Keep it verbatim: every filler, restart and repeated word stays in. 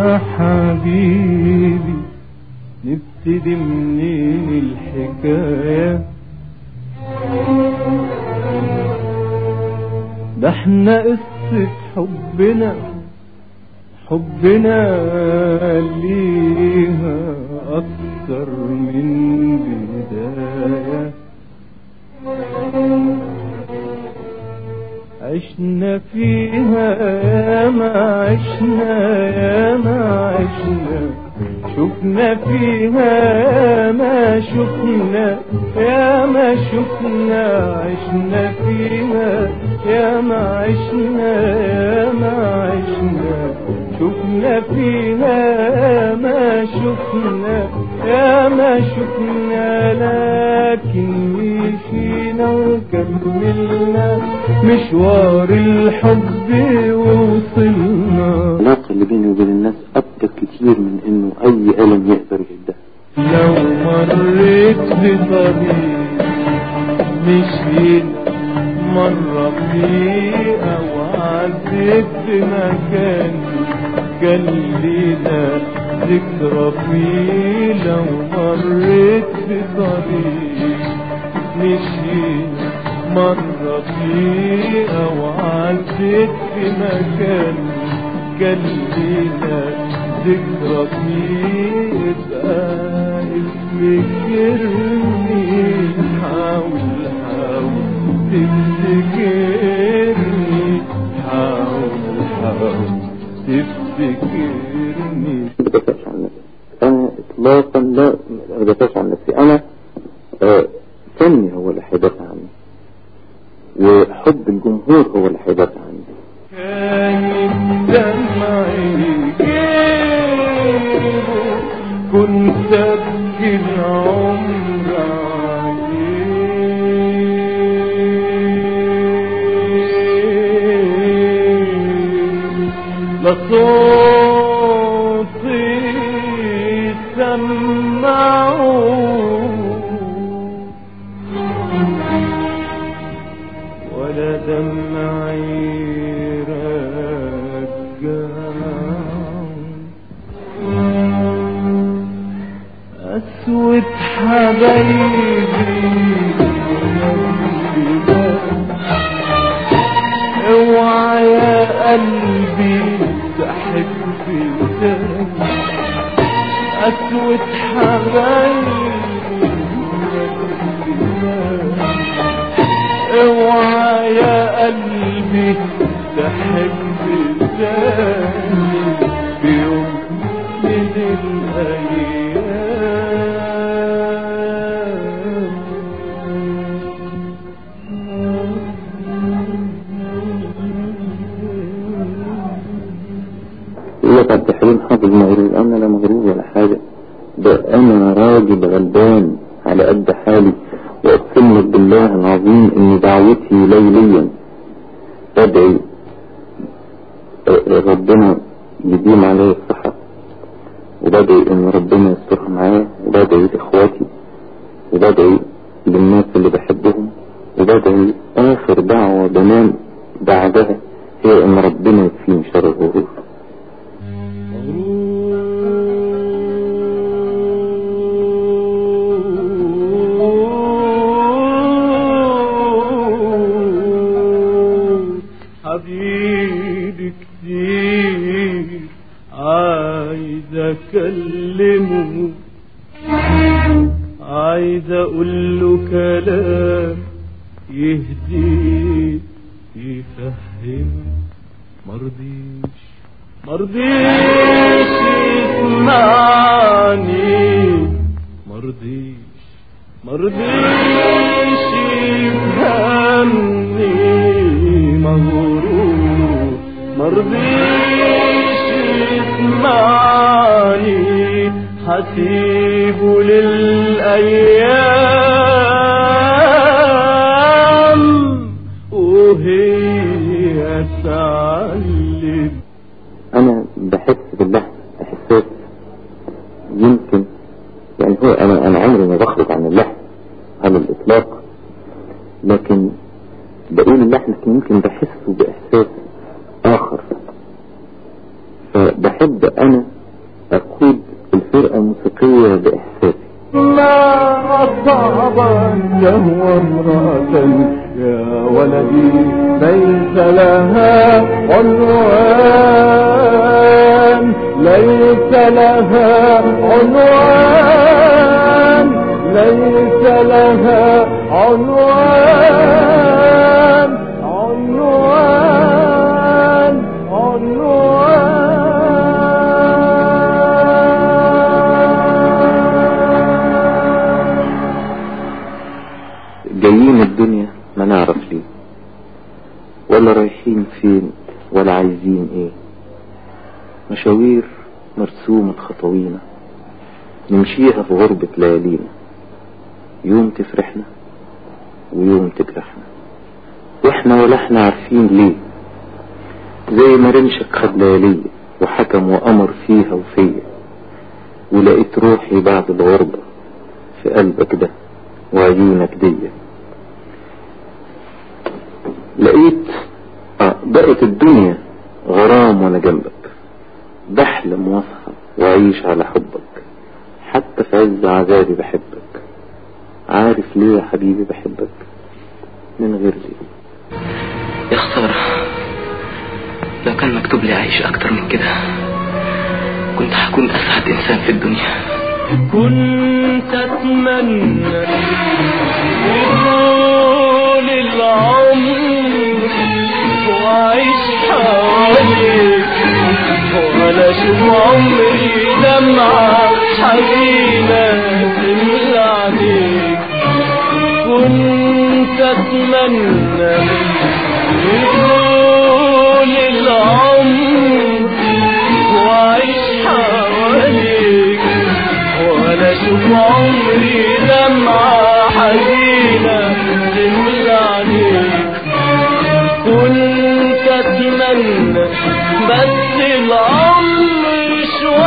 حبيبي نبتدي منين الحكاية؟ ده احنا قصة حبنا حبنا ليها أكتر من بداية. عشنا فيها ياما عشنا ياما عشنا شفنا فيها ياما شفنا ياما شفنا عشنا فيها ياما عشنا ياما عشنا شفنا فيها ياما شفنا ياما شفنا لكن مشينا وكملنا مشوار الحب ووصلنا. العلاقة اللي بيني وبين الناس أكتر كتير من إنه أي ألم يقدر يهدها. لو مريت بطريق مشينا مرة فيه أو عديت بمكان كان لينا ذكرى فيه. لو مريت بطريق مشينا مرة فيه أو عديت بمكان كان لينا ذكرى فيه يبقى افتكرني حاول حاول تفتكرني حاول حاول تفتكرني. أنا إطلاقا لا أدافعش عن نفسي. أنا آه فني هو اللي هيدافع عني وحب الجمهور هو اللي هيدافع عني. كان دمعي جيبه كنت أبكي العمر عليه لصوتي سمعوه ولا دمعي أسود حبايبي اوعى يا قلبي تحب تاني. أسود حبايبي اوعى يا قلبي تحب تاني بيوم من الأيام. يقول عبد الحليم حافظ مغرور. أنا لا مغرور ولا حاجة، ده أنا راجل غلبان على قد حالي. وأقسم لك بالله العظيم إن دعوتي ليليا بدعي ربنا يديم علي الصحة، وبدعي إن ربنا يسترها معايا، وبدعي لإخواتي، وبدعي للناس اللي بحبهم، وبدعي آخر دعوة بنام بعدها هي إن ربنا يكفيني شر الغرور. حبيبي كتير عايز اكلمه، عايز اقول له كلام يهديه يفهم، مرضيش مرضيش يسمعني، مرضيش مرضيش يفهمني، مغرور مرضيش يسمعني، حسيبه للأيام وهي تعلم. أنا بحس بالله إحساس يمكن يعني هو أنا أنا عمري ما بخرج عن اللحن على الإطلاق، لكن بقول اللحن لكن يمكن بحسه بإحساس آخر، فبحب انا اقود الفرقة الموسيقية باحساسي. ما أصاب الدهو امرأة يا ولدي ليس لها عنوان، ليس لها عنوان، ليس لها عنوان، عنوان، عنوان. جايين الدنيا ما نعرف ليه، ولا رايحين فين، ولا عايزين ايه. مشاوير مرسومة خطوينا نمشيها في غربة ليالينا، يوم تفرحنا ويوم تجرحنا، واحنا ولا احنا عارفين ليه. زي ما رمشك خد ليالية وحكم وأمر فيها وفيا، ولقيت روحي بعد الغربة في قلبك ده وعيونك دي. لقيت اه بقت الدنيا غرام وانا جنبك، بحلم واصحى واعيش على حبك، حتى في عز عذابي بحبك. عارف ليه يا حبيبي بحبك؟ من غير ليه. يا خسارة، لو كان مكتوب لي أعيش أكتر من كده كنت هكون أسعد إنسان في الدنيا. كنت أتمنى طول العمر وأعيش حواليك، ولا أشوف عمري دمعة حزينة تملى عليك. كنت أتمنى طول العمر وأعيش حواليك، ولا أشوف عمري دمعة حزينة تملى عليك. كنت أتمنى بس العمر شوية